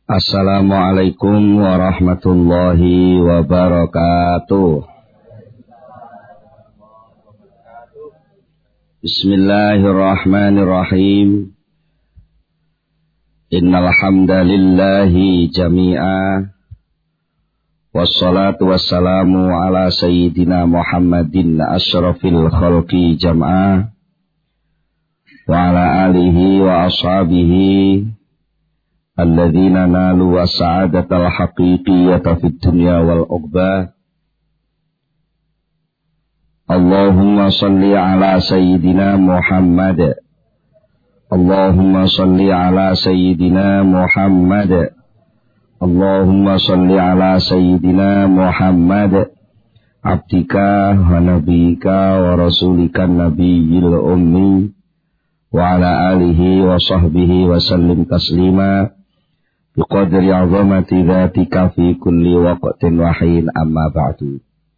Assalamualaikum warahmatullahi wabarakatuh. Bismillahirrahmanirrahim. Innal hamdalillahi jami'a. Wassalatu wassalamu ala sayyidina Muhammadin asyrafil khalqi jam'a. Wa ala alihi wa ashabihi alladzina nalu as-sa'adatal haqiqiyyata fid dunya wal uqbah. Allahumma salli ala sayyidina Muhammad. Allahumma salli ala sayyidina Muhammad. Allahumma salli ala sayyidina Muhammad. Abdika wa nabiyika wa rasulika nabiyil ummi. Wa ala alihi wa sahbihi wa sallim taslima. Biqadri azamati dhatika fi kulli waqtin wa hin, amma ba'du.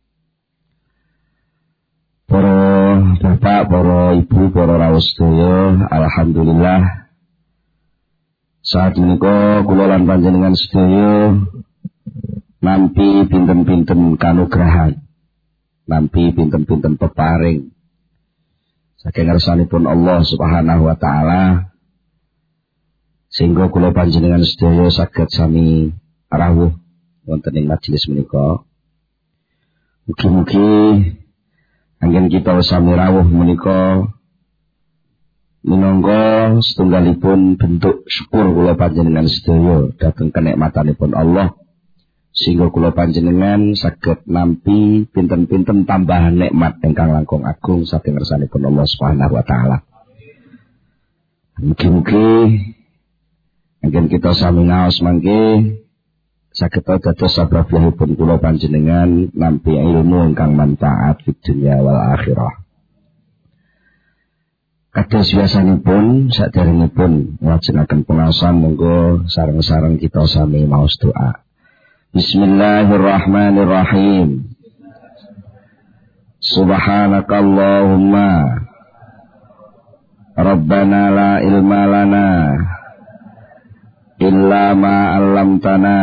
Para bapak, para ibu, para rawuh sedaya, alhamdulillah saat menika kula lan panjenengan sedaya nampi pinten-pinten kanugrahan, nampi pinten-pinten peparing saking ngarsanipun Allah Subhanahu wa taala, sehingga kula panjenengan sedaya saged sami rawuh wonten ing majelis menika. Mugi-mugi anggen kita sami rawuh menika minangka setunggalipun bentuk syukur kula panjenengan sedaya dhateng kenikmatanipun Allah, sehingga kula panjenengan saged nampi pinten-pinten tambahan nikmat ingkang langkung agung saking ngarsanipun Allah Subhanahu wa taala. Mugi-mugi anggen kita sami ngaos mangke saged dados sababipun kula panjenengan nampi ilmu ingkang manfaat fid dunya wal akhirah. Kados biasanipun saderengipun nglajengaken pengaosan, monggo sareng-sareng kita sami maos doa. Bismillahirrahmanirrahim. Subhanakallahumma Rabbana la ilma lana illa ma 'allamtana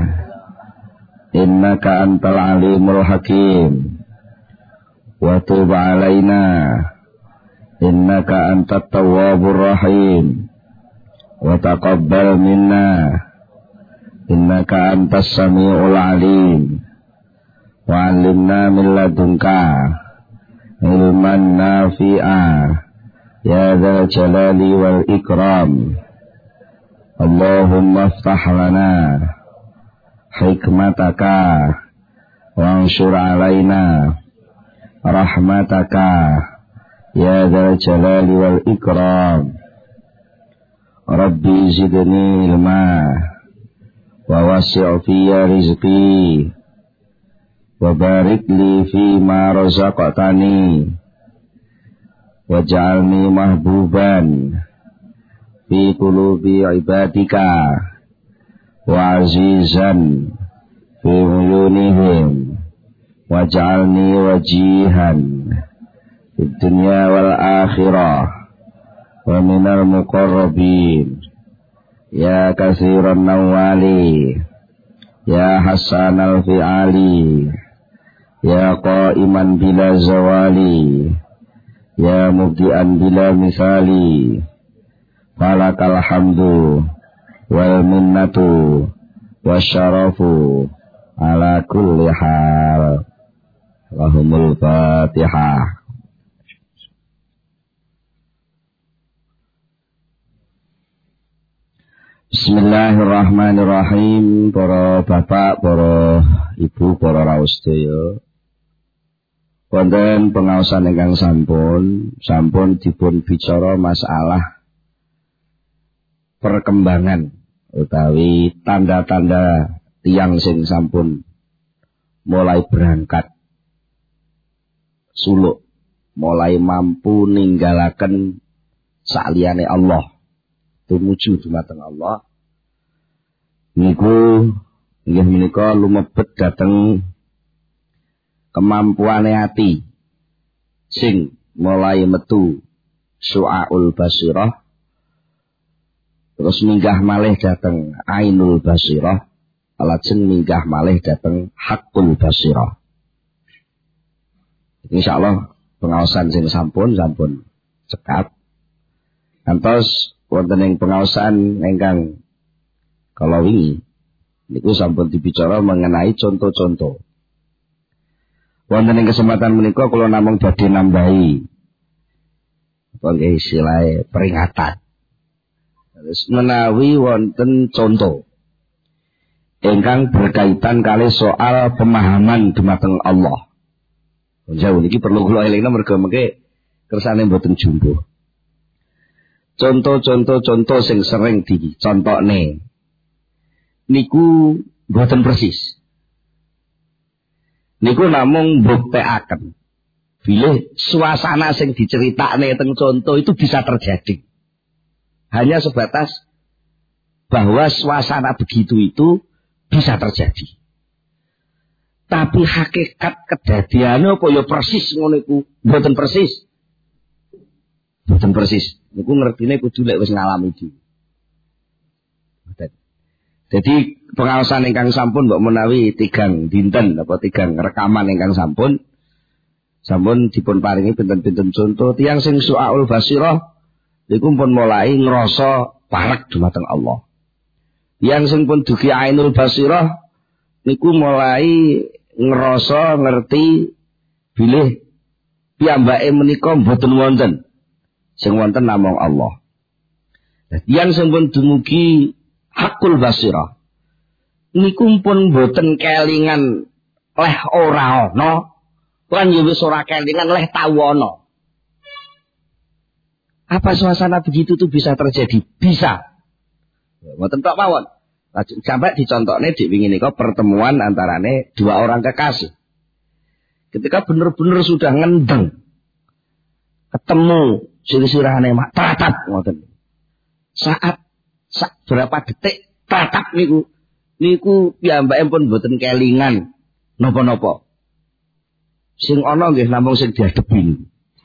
innaka antal alimul hakim wa tub 'alaina innaka antat tawwabur rahim wa taqabbal minna innaka antas samiul alim wa 'allimna min ladunka ilman nafi'a ya dzal jalali wal ikram. Allahumma aftah lana hikmataka wansur alaina rahmataka ya dzal jalali wal ikram. Rabbi zidni ilma wa wasi' fiyya rizqi wa barik li fi ma razaqtani waj'alni mahbuban fi qulubi ibadika wa azizan fi uyunihim waj'alni wajihan fid dunya wal akhirah wa minal muqarrabin ya katsiran nawali ya hasanal fi'ali ya qa'iman bila zawali ya mubdi'an bila misali. Falakal hamdu wal minnatu wasyarafu ala kulli hal. Allahumul Fatihah. Bismillahirrahmanirrahim. Para bapak, para ibu, para rawuh sedaya, wonten pengaosan ingkang sampun dipun bicara masalah perkembangan utawi tanda-tanda tiyang sing sampun mulai berangkat suluk, mulai mampu ninggalaken saliyane Allah tumuju dumateng Allah. Niku inggih menika lumebet dhateng kemampuane ati sing mulai metu syu'aul basirah terus minggah malih dhateng ainul basirah, lajeng minggah malih dhateng haqqul basirah. Insyaallah pengaosan sing sampun cekap. Kantos wonten ing pengaosan ingkang kala wingi niku sampun dibicara mengenai contoh-contoh. Wonten ing kesempatan menika kula namung badhe nambahi nggih istilah peringatan. Terus menawi wonten contoh ingkang berkaitan kali soal pemahaman dumateng Allah. Jauh niki perlu kula elingna merga mengke kersane mboten jumbuh. Contoh sing sering dicontokne niku mboten persis. Niku namung mbuktekaken bilih suasana sing diceritakne teng contoh itu bisa terjadi. Hanya sebatas bahwa suasana begitu itu bisa terjadi. Tapi hakikat kedadiane apa ya persis ngono iku mboten persis. Mboten persis. Niku ngertine kudu lek wis ngalami iki. Jadi pengaosan ingkang sampun mbok menawi tigang dinten apa tigang rekaman ingkang sampun dipun paringi pinten-pinten contoh tiyang sing su'aul basirah niku pun mulai ngrasa parek dumateng Allah. Yang sing pun dugi ainul basirah niku mulai ngrasa ngerti bilih piyambake menika mboten wonten sing wonten namung Allah. Yang sing pun dumugi hakul basirah niku pun mboten kelingan leh ora ana lan yo wis ora kelingan leh tau ana. Apa suasana begitu tuh bisa terjadi? Bisa. Mboten tok mawon. Sampai dicontohne dik wingi nika pertemuan antarane dua orang kekasih. Ketika bener-bener sudah ngendeng ketemu sirah-sirahane mak tatap ngoten. Saat berapa detik tatap niku piyambake pun mboten kelingan napa-napa. Sing ana nggih namung sing diadepi.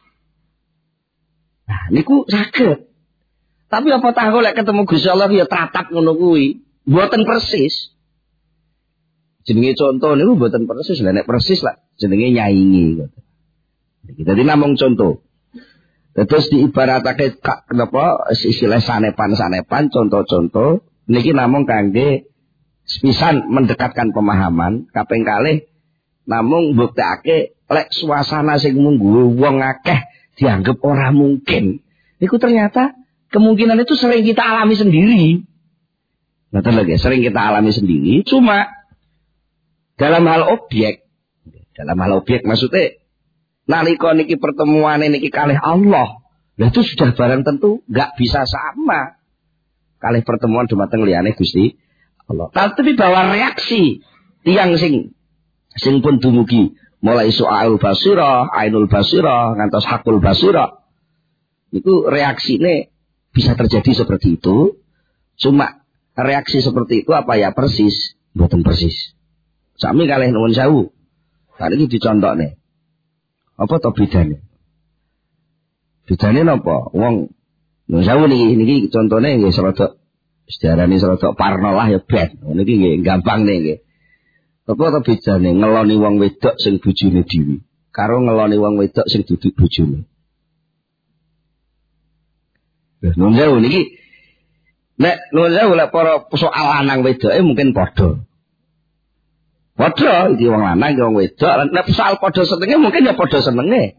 Nah niku saged. Tapi apa tahu lek ketemu Gusti Allah ya tatap ngono kuwi, mboten persis. Jenenge contoh niku mboten persis, lha nek persis lah jenenge nyaingi ngoten. Dadi namung contoh. Terus diibaratake napa istilah sanepan-sanepan contoh-contoh niki namung kangge sepisan mendekatkan pemahaman, kaping kalih namung mbuktekake lek suasana sing mungguh wong akeh dianggap ora mungkin. Niku ternyata kemungkinan itu sering kita alami sendiri. Ngoten lho, sering kita alami sendiri, cuma dalam hal objek maksudnya nalika niki pertemuan niki kalih Allah, lah itu sudah barang tentu enggak bisa sama kalih pertemuan dumateng liyane Gusti Allah. Tapi bahwa reaksi tiyang sing pun dumugi mulai su'aul basirah, ainul basirah, ngantos hakul basirah, itu reaksine bisa terjadi seperti itu. Cuma reaksi seperti itu apa ya persis, mboten persis. Sami kalih nuwun sewu. Kali iki dicontohne. Apa to bedane? Bedane napa? Wong nuwun sewu niki contone nggih serada sejarane serada parno lah ya ben. Niki nggih gampang nggih. Apa to bedane ngeloni wong wedok sing bojone dhewe karo ngeloni wong wedok sing dudu bojone. Lah nuwun sewu niki nek nuwun sewu lek para soal lanang wedoke mungkin padha. Padha iki wong lanang iki wong wedok, nek soal padha senenge mungkin ya padha senenge.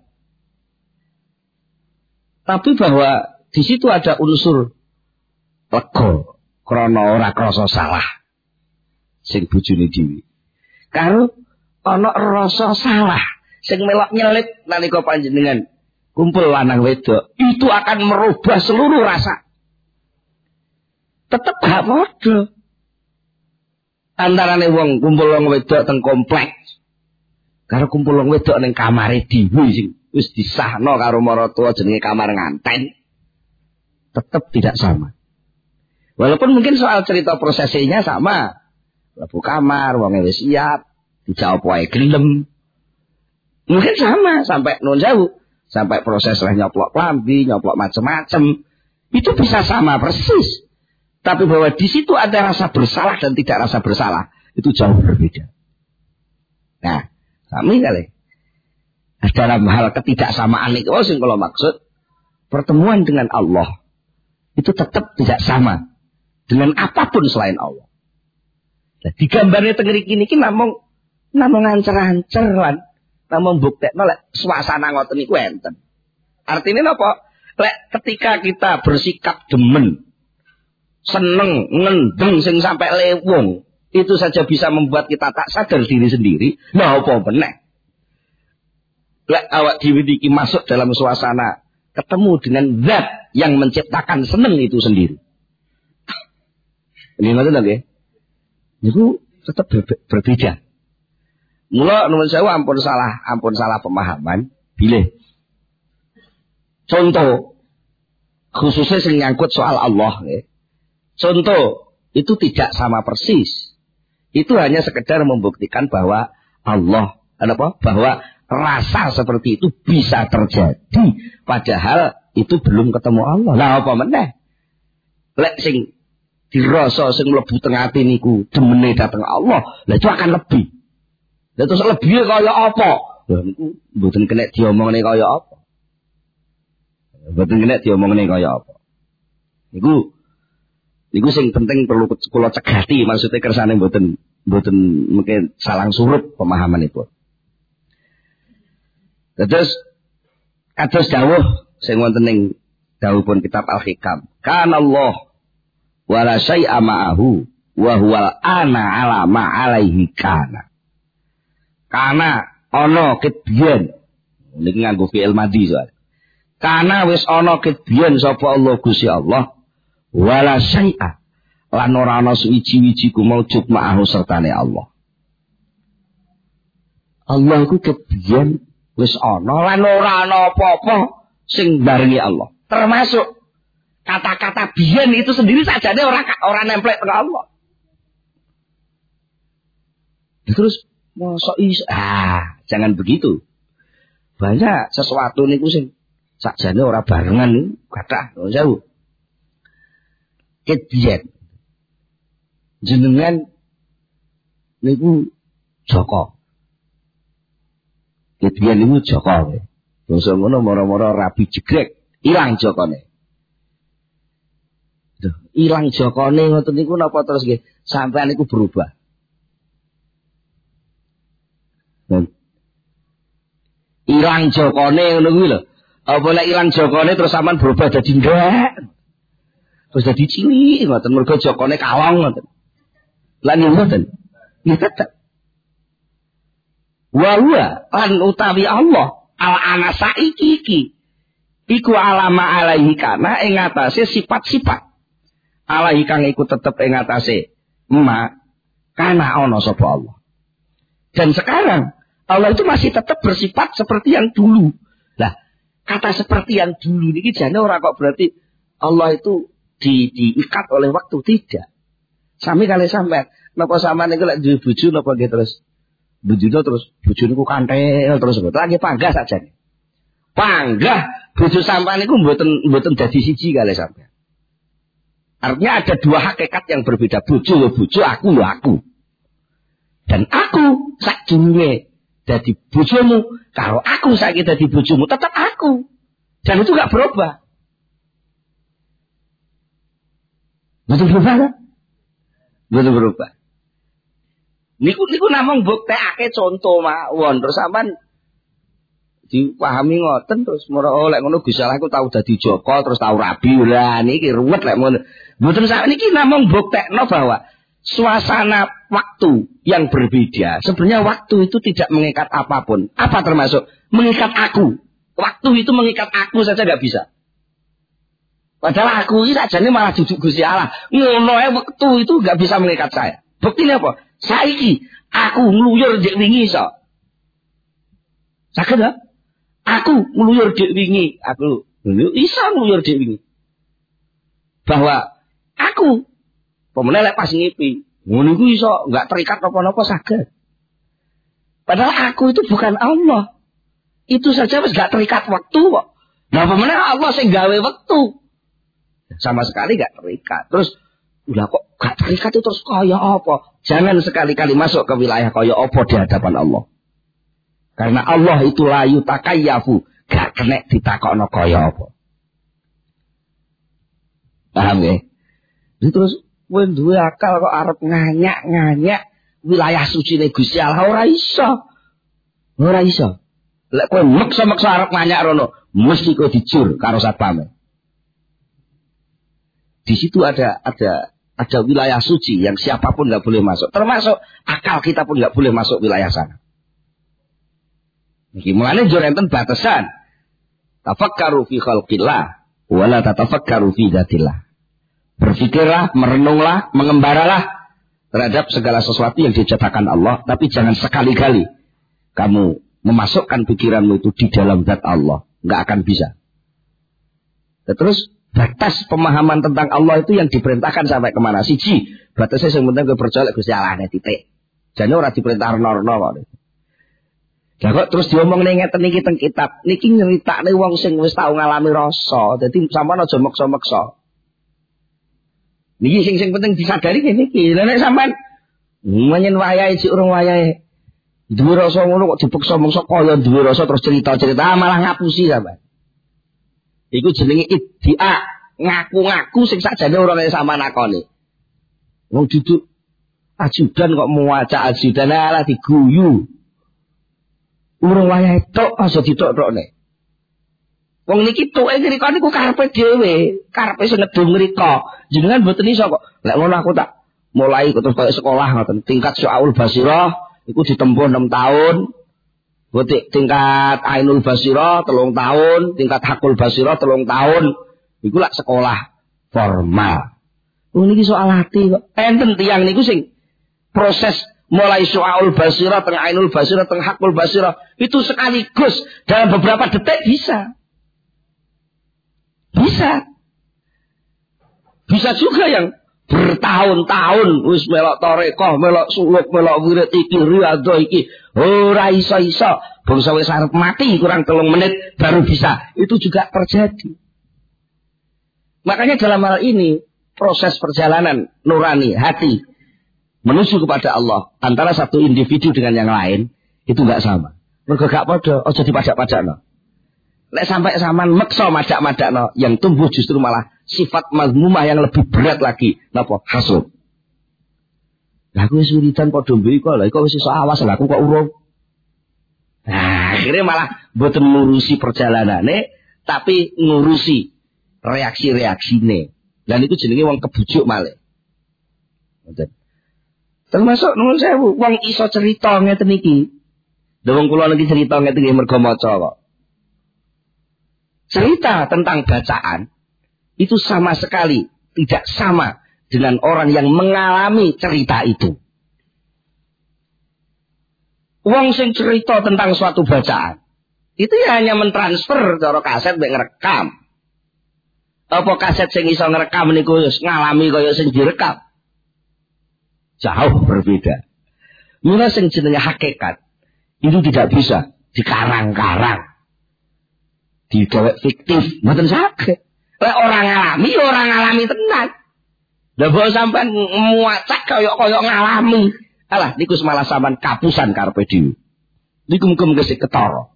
Tapi bahwa di situ ada unsur lega krana ora krasa salah sing bojone dhewe. Karo ana rasa salah sing melok nyelip nalika panjenengan kumpul lanang wedok, itu akan merubah seluruh rasa. Tetep gak padha. Antarane wong kumpul wong wedok teng kompleks karo kumpul wong wedok ning kamare dhewe sing wis disahno karo maratuwa jenenge kamar nganten, tetep tidak sama. Walaupun mungkin soal cerita prosesinya sama. Lebu kamar, wonge wis siap, dijawab wae gelem. Mungkin sama sampai nuwun sewu, sampai proses nyoplok klambi, nyoplok macem-macem. Itu bisa sama persis. Tapi bahwa di situ ada rasa bersalah dan tidak rasa bersalah, itu jauh berbeda. Nah, kami kali dalam hal ketidaksamaan itu, sing kalau maksud pertemuan dengan Allah itu tetap tidak sama dengan apapun selain Allah. Nah, digambarnya tengeri kini namung ancer-ancer lan namung buktekno lek suasana ngoten niku enten. Artinya apa? Lek ketika kita bersikap demen, seneng, ngendeng sing sampai lewung, itu saja bisa membuat kita tak sadar diri sendiri. Nah, apa meneh? Lek awak dhewe iki masuk dalam suasana ketemu dengan zat yang menciptakan seneng itu sendiri. Ini ngoten nggih. Niku tetap berbeda. Mula nuwun sewu ampun salah pemahaman. Bilih. Contoh khususnya sing nyangkut soal Allah nggih. Contoh itu tidak sama persis. Itu hanya sekedar membuktikan bahwa Allah bahwa rasa seperti itu bisa terjadi padahal itu belum ketemu Allah. Lah apa meneh? Lek sing dirasa sing mlebu teng ati niku demene dateng Allah, lah itu akan lebih. Lah terus lebih kaya apa? Lah niku mboten kena diomongne kaya apa. Mboten kena diomongne kaya apa. Niku sing penting perlu kula cegati, maksudnya kersane mboten mungkin salang surut pemahaman itu. Terus kados dawuh sing wonten ing dawuhipun kitab Al-Hikam. Kana Allah wala syai'a ma'ahu wa huwal ana ala ma alaihi kana. Kana ana kedhiyen niki nganggo fi'il madhi soal. Kana wis ana kedhiyen sapa Allah Gusti Allah wala syai'a lan ora ana suwiji-wiji ku maujud ma'ahu sertane Allah. Allah ku kedhiyen wis ana lan ora ana apa-apa sing barengi Allah. Termasuk kata-kata biyen itu sendiri sajane orang nemplek ke Allah. Terus mosok jangan begitu. Banyak sesuatu niku sing sajane ora barengan niku kathah jauh. Kedhiyen jenengan niku Joko. Kedhiyen niku Joko. Basa ngono mara-mara rabi jegrek, ilang Jokone. Ilang Jokone ngoten niku napa terus nggih sampean niku berubah. Ilang Jokone ngono kuwi lho. Apa nek ilang Jokone terus sampean berubah dadi ndek. Terus dadi cilik ngoten mergo Jokone kawang ngoten. Lan ngoten. Nggih tetep. Wa huwa an utawi Allah al ana saiki iki iku alama alaihi kana ing atase sifat-sifat. Alaihi kang iku tetep ing atase ma kana ana sapa Allah. Dan sekarang Allah itu masih tetap bersifat seperti yang dulu. Lah, kata seperti yang dulu niki jane ora kok berarti Allah itu diikat oleh waktu, tidak. Sami kali sampean, napa sampean niku lek duwe bojo napa nggih terus bojone terus bojo niku kanthil terus lagi panggah sajane. Panggah bojo sampean niku mboten dadi siji kali sampean. Artinya ada dua hakikat yang berbeda. Bojo ya bojo, aku ya aku. Dan aku sakjroning dadi bojomu, kalau aku saiki dadi bojomu tetap aku. Dan itu gak berubah. Betul berubah kan? Betul berubah. Niku namung buktekake contoh mawon terus sampean dipahami ngoten terus lek ngono Gusti Allah ku tau dadi Joko terus tau rabi lah niki ruwet lek ngono. Mboten sakniki namung buktekno bahwa suasana waktu yang berbeda. Sebenarnya waktu itu tidak mengikat apapun. Apa termasuk? Mengikat aku. Waktu itu mengikat aku saja tidak bisa. Padahal aku ini saja malah duduk Gusti Allah. Ngono waktu itu nggak bisa mengikat saya. Buktinya apa? Saiki aku ngluyur dek wingi iso. Saged ta? Aku ngluyur dek wingi, aku iso ngluyur dek wingi. Bahwa aku pemene lek pas ngipi, ngono iku iso enggak terikat apa-apa saged. Padahal aku itu bukan Allah. Itu saja wis enggak terikat waktu kok. Nah pemene Allah sing gawe waktu. Sama sekali enggak terikat. Terus Lah kok gak terikat itu terus kaya apa? Jangan sekali-kali masuk ke wilayah kaya apa di hadapan Allah. Karena Allah itu la yutakayyafu, gak kena ditakokno kaya apa. Paham ya? Terus kowe duwe akal kok arep nganyak-nganyak wilayah sucine Gusti Allah ora iso. Ora iso. Lek kowe maksa-maksa arep nganyak rono, mesti kowe dijur karo satpam. Di situ ada wilayah suci yang siapapun nggak boleh masuk. Termasuk akal kita pun nggak boleh masuk wilayah sana. Gimana jorenten batasan? Tafakkaru fi khalqillah wa la tatafakkaru fi dzatillah. Berpikirlah, merenunglah, mengembaralah terhadap segala sesuatu yang diciptakan Allah, tapi jangan sekali-kali kamu memasukkan pikiranmu itu di dalam zat Allah, nggak akan bisa. Terus batas pemahaman tentang Allah itu yang diperintahkan sampai kemana? Siji, batasnya yang penting percaya Gusti Allah titik. Jane ora diperintah rono-rono kok. Lah kok terus diomong ning ngeten iki teng kitab. Niki nyeritakne wong sing wis tau ngalami rasa. Dadi sampean aja maksa-maksa. Niki sing penting disadari ngene iki. Lah nek sampean menyen wayahe sik urung wayahe. Duwe rasa ngono kok dipeksa-meksa kaya duwe rasa terus cerita-cerita malah ngapusi sampean. Iku jenenge iddia, ngaku-ngaku sing sakjane ora kaya sampean nakoni. Wong duduk ajudan kok maca ajudan ala diguyu. Urung wayahe tok aja ditok-tokne. Wong niki tuke ngriko niku karepe dhewe, karepe sing ngedung ngriko. Jenengan mboten iso kok. Lek ngono aku tak mulai terus kaya sekolah ngoten. Tingkat Syu'aul Basirah iku ditempuh 6 tahun. Tingkat Ainul Basirah 3 tahun, tingkat Hakul Basirah 3 tahun. Iku lak sekolah formal. Niki soal hati kok. Enten tiyang niku sing proses mulai Syu'aul Basirah, teng Ainul Basirah, teng Hakul Basirah itu sekaligus dalam beberapa detik bisa. Bisa juga yang bertahun-tahun wis melok tarekah, melok suluk, melok wirid iki, riyadhah iki, ora iso-iso. Bangsa wis arep mati kurang 3 menit baru bisa. Itu juga terjadi. Makanya dalam hal ini proses perjalanan nurani hati menuju kepada Allah antara satu individu dengan yang lain itu enggak sama. Mergo gak padha, aja dipajak-pajakno. Lek sampai sampean meksa majak-majakno, yang tumbuh justru malah sifat mazmumah yang lebih berat lagi. Napa? Hasud. Lah aku wis wiridan padha mbek kok, lha kok wis iso awas lah aku kok urung. Nah, akhirnya malah mboten ngurusi perjalanane, tapi ngurusi reaksi-reaksine. Dan itu jenenge wong kebujuk malih. Ngoten. Termasuk nuwun sewu, wong iso cerita ngeten iki. Lha wong kula niki cerita ngeten iki mergo maca kok. Cerita tentang bacaan itu sama sekali tidak sama dengan orang yang mengalami cerita itu. Wong sing cerita tentang suatu bacaan itu ya hanya mentransfer cara kaset mek ngerekam. Apa kaset sing iso ngerekam niku wis ngalami kaya sing direkam. Jauh berbeda. Mula sing jenenge hakikat itu tidak bisa dikarang-karang. Digawe fiktif, mboten saged. Lek orang ngalami tenan. Lah mbok sampean muacak kaya ngalami. Alah niku malah sampean kapusan karepe dhewe. Niku muga-muga sik ketara.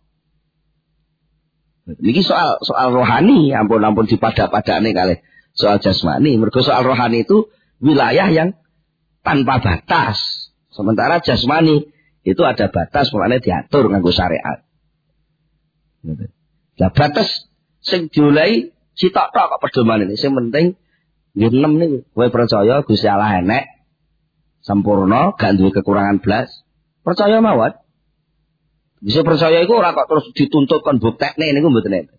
Niki soal rohani, ampun dipada-padane kalih soal jasmani. Mergo soal rohani itu wilayah yang tanpa batas. Sementara jasmani itu ada batas, makanya diatur nganggo syariat. Lah batas sing dioleh sitok-tok kok pedomane iki. Sing penting nggih 6 niku. Kowe percaya Gusti Allah enek, sempurna, gak duwe kekurangan blas. Percaya mawon. Bisa percaya iku ora kok terus dituntut kon buktekne niku mboten enten.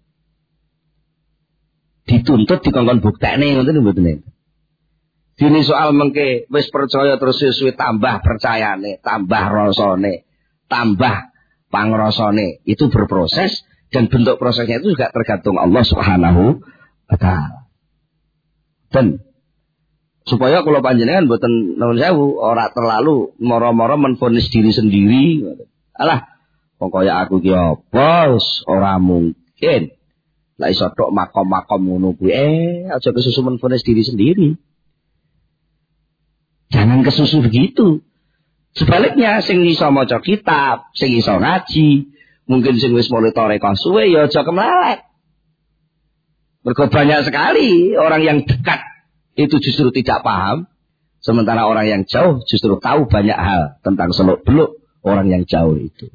Dituntut dikongkon buktekne ngoten mboten enten. Dene soal mengke wis percaya terus suwe tambah percayane, tambah rasane, tambah pangrasane. Itu berproses dan bentuk prosesnya itu juga tergantung Allah Subhanahu wa taala. Dan supaya kula panjenengan mboten nuwun sewu ora terlalu moro-moro menvonis diri sendiri. Alah, wong kaya aku ki apa wis ora mungkin. Lah iso tok makom-makom ngono kuwi aja kesusu menvonis diri sendiri. Jangan kesusu begitu. Sebaliknya sing iso maca kitab, sing iso ngaji, mungkin sing wis mulai tarekah suwe ya aja kemlelek. Mergo banyak sekali orang yang dekat itu justru tidak paham, sementara orang yang jauh justru tahu banyak hal tentang seluk-beluk orang yang jauh itu.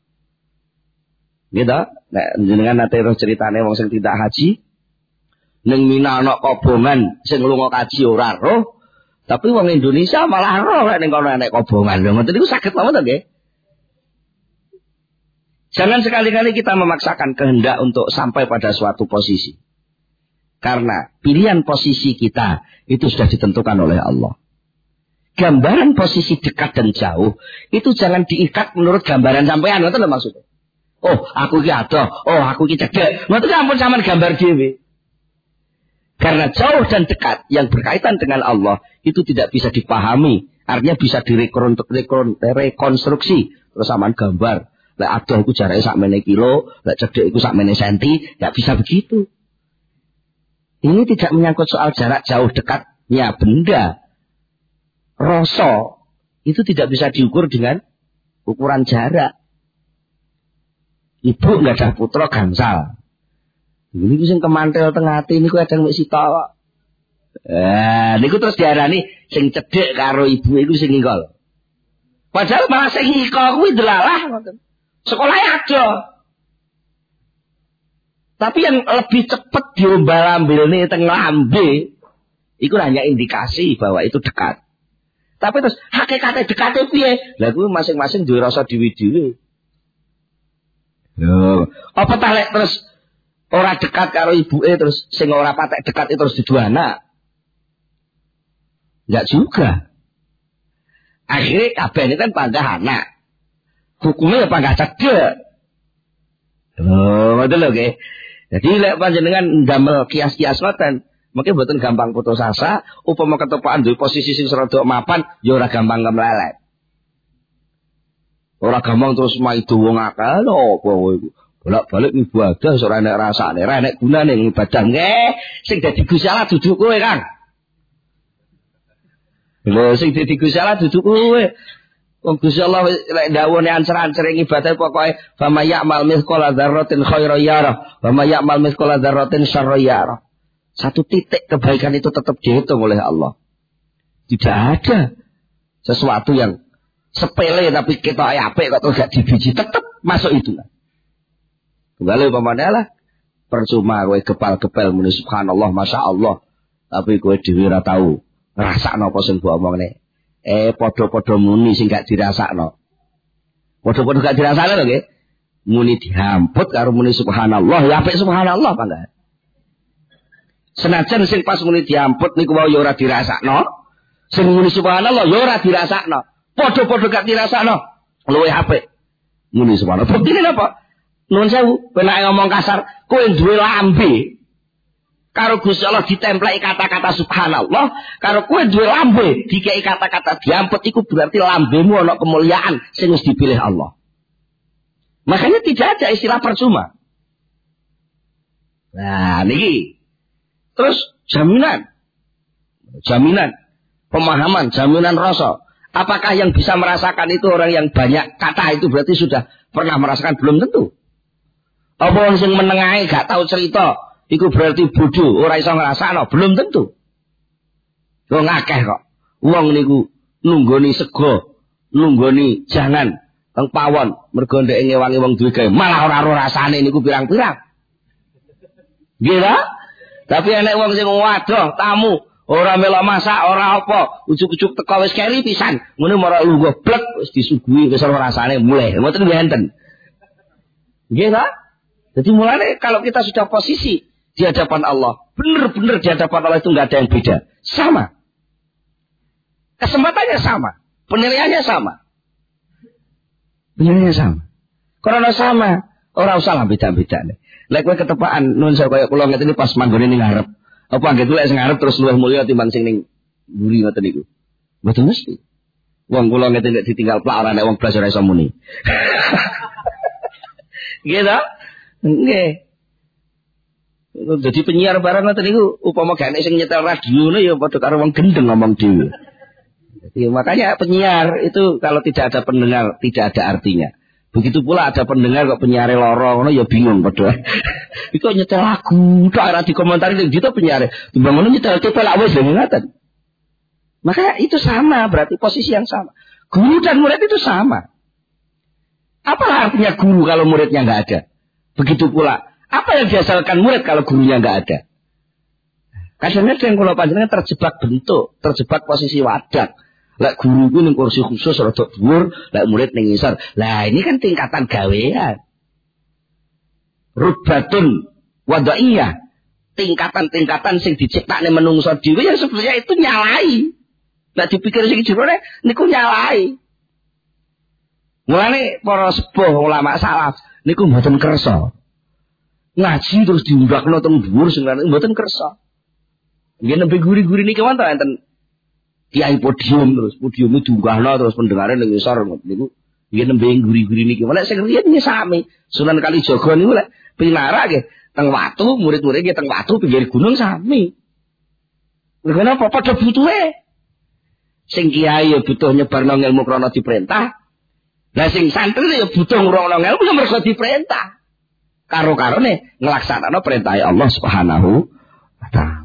Gitu, nek jenengan nate roh ceritane wong sing tidak haji, ning Mina ana kobongan sing lunga kaji ora roh. Tapi wong Indonesia malah roh nek kono nek kobongan. Lho ngoten niku saged mawon to nggih. Jangan sekali-kali kita memaksakan kehendak untuk sampai pada suatu posisi. Karena pilihan posisi kita itu sudah ditentukan oleh Allah. Gambaran posisi dekat dan jauh itu jangan diikat menurut gambaran sampean, ngoten lho maksudnya. Oh, aku iki adoh, oh aku iki cedhek. Ngoten ampun sampean gambar dhewe. Karena jauh dan dekat yang berkaitan dengan Allah itu tidak bisa dipahami. Artinya bisa direkonstruksi. Terus samaan gambar. Lek adoh iku jarake sakmene kilo, lek cedhek iku sakmene senti, enggak bisa begitu. Ini tidak menyangkut soal jarak jauh dekatnya benda. Rasa itu tidak bisa diukur dengan ukuran jarak. Ibu enggak ada putra gangsal. Ini sing kemantel tengah ati niku kadang mek sitok. Niku terus diarani sing cedhek karo ibu iku sing ngikol. Padahal malah sing ngikol kuwi delalah ngoten. Sekolahnya ada. Tapi yang lebih cepat diombal-ambilne teng lambe iku hanya indikasi bahwa itu dekat. Tapi terus hakikate dekate piye? Lah kuwi masing-masing duwe rasa dhewe-dhewe. Lho, apa ta lek terus ora dekat karo ibuke terus sing ora patek dekat itu terus dudu anak. Enggak juga. Akhirnya kabeh ini kan panggah anak. Hukumnya ya panggah cedhek. Oh, betul lho nggih. Jadi lek panjenengan ndamel kias-kias ngoten, mungkin mboten gampang putus asa, upama ketepaan duwe posisi sing rada mapan, ya ora gampang kemlelet. Ora gampang terus maido wong akal lho kowe iku. Bolak-balik ibadah ora enek rasane, ora enek gunane ibadah nggih. Sing dadi Gusti Allah dudu kowe, Kang. Lho sing dadi Gusti Allah dudu kowe. Wong Gusti Allah lek dawuhne ancer-ancering ibadah pokoke fa may ya'mal mithqala dzarratin khairan yarah, wa may ya'mal mithqala dzarratin syarran yarah. Satu titik kebaikan itu tetap dihitung oleh Allah. Tidak ada sesuatu yang sepele tapi kita apik kok gak dibiji tetap masuk itu. Kembali umpamane lah percuma kowe gepal-gepal muni subhanallah masyaallah tapi kowe dhewe ora tau ngrasakno apa sing mbok omongne. Padha-padha muni sing gak dirasakno. Padha-padha gak dirasakno lho nggih. Muni dihamput karo muni subhanallah ya apik subhanallah apa enggak? Senajan sing pas muni dihamput niku wae ya ora dirasakno, sing muni subhanallah ya ora dirasakno. Padha-padha gak dirasakno. Luwih apik muni subhanallah. Buktine napa? Nuwun sewu, kowe nek ngomong kasar, kowe duwe lambe. Karo Gusti Allah ditempleki kata-kata subhanallah, karo kowe duwe lambe dikei kata-kata diamput iku berarti lambemu ana kemuliaan sing wis dipilih Allah. Makanya tidak ada istilah percuma. Nah, niki. Terus jaminan, pemahaman, jaminan rasa. Apakah yang bisa merasakan itu orang yang banyak kata itu berarti sudah pernah merasakan? Belum tentu. Apa wong sing menengahe gak tahu cerita, iku berarti bodoh, ora iso ngrasakno, belum tentu. Wong akeh kok. Wong niku nunggoni sego, nunggoni jangan teng pawon, mergo ndek ngewangi wong duwe gawe, malah ora ora rasane niku pirang-pirang. Nggih ta? Tapi enek wong sing waduh, tamu, ora melok masak, ora apa, ujuk-ujuk teko wis keri pisan, ngene marang lungguh blek wis disuguhi wis ora rasane mulai. Mboten enten. Nggih ta? Jadi mulanya kalau kita sudah posisi di hadapan Allah, benar-benar di hadapan Allah itu nggak ada yang beda, sama. Kesempatannya sama, penilaiannya sama. Penilaiannya sama. Karena sama, orang usah lah beda-beda nih. Lek kowe ketepaan nun saya kaya kula ngene pas manggone ning ngarep. Apa anggere lek sing ngarep terus luwih mulya timbang sing ning mburi ngoten niku. Mboten mesti. Wong kula ngene nek ditinggal plak ora nek wong blas ora iso muni. Gitu? Nggih. Jadi penyiar barang ngoten niku upama gak enek sing nyetel radio ya padha karo wong gendeng ngomong dhewe. Jadi makanya penyiar itu kalau tidak ada pendengar tidak ada artinya. Begitu pula ada pendengar kok penyiar loro ngono ya bingung padha. Iku nyetel lagu tok ora dikomentari ning dito penyiar. Timbang ngono nyetel cepelak wis lho ngaten. Maka itu sama, berarti posisi yang sama. Guru dan murid itu sama. Apa artinya guru kalau muridnya nggak ada? Begitu pula, apa yang dihasilkan murid kalau gurunya nggak ada? Kadang-kadang kalau panjenengan terjebak bentuk, terjebak posisi wadah. Lek guru ku ning kursi khusus rada dhuwur, lek murid ning ngisor. Lah ini kan tingkatan gawean. Rutbatun wadaiyah. Tingkatan-tingkatan sing diciptakne menungso dhewe yang sebenarnya itu nyalai. Nek dipikir sing jerone niku nyalai. Mulane para sepuh ulama salaf niku mboten kersa. Ngaji terus diundakno teng dhuwur sing mboten kersa. Nggih nembe guri-guri niki wonten enten kiai podium terus podiume diunggahno terus pendengare ning ngisor niku nggih nembe guri-guri niki. Lek sing riyen nggih sami. Sunan Kalijaga niku lek pinara nggih teng watu murid-murid nggih teng watu pinggir gunung sami. Lha napa padha butuhe? Sing kiai ya butuh nyebarno ilmu krana diperintah. Lah sing santri ya butuh ngrungokno ilmu mergo diperintah. Karo-karone nglaksanakno perintah Allah Subhanahu wa taala.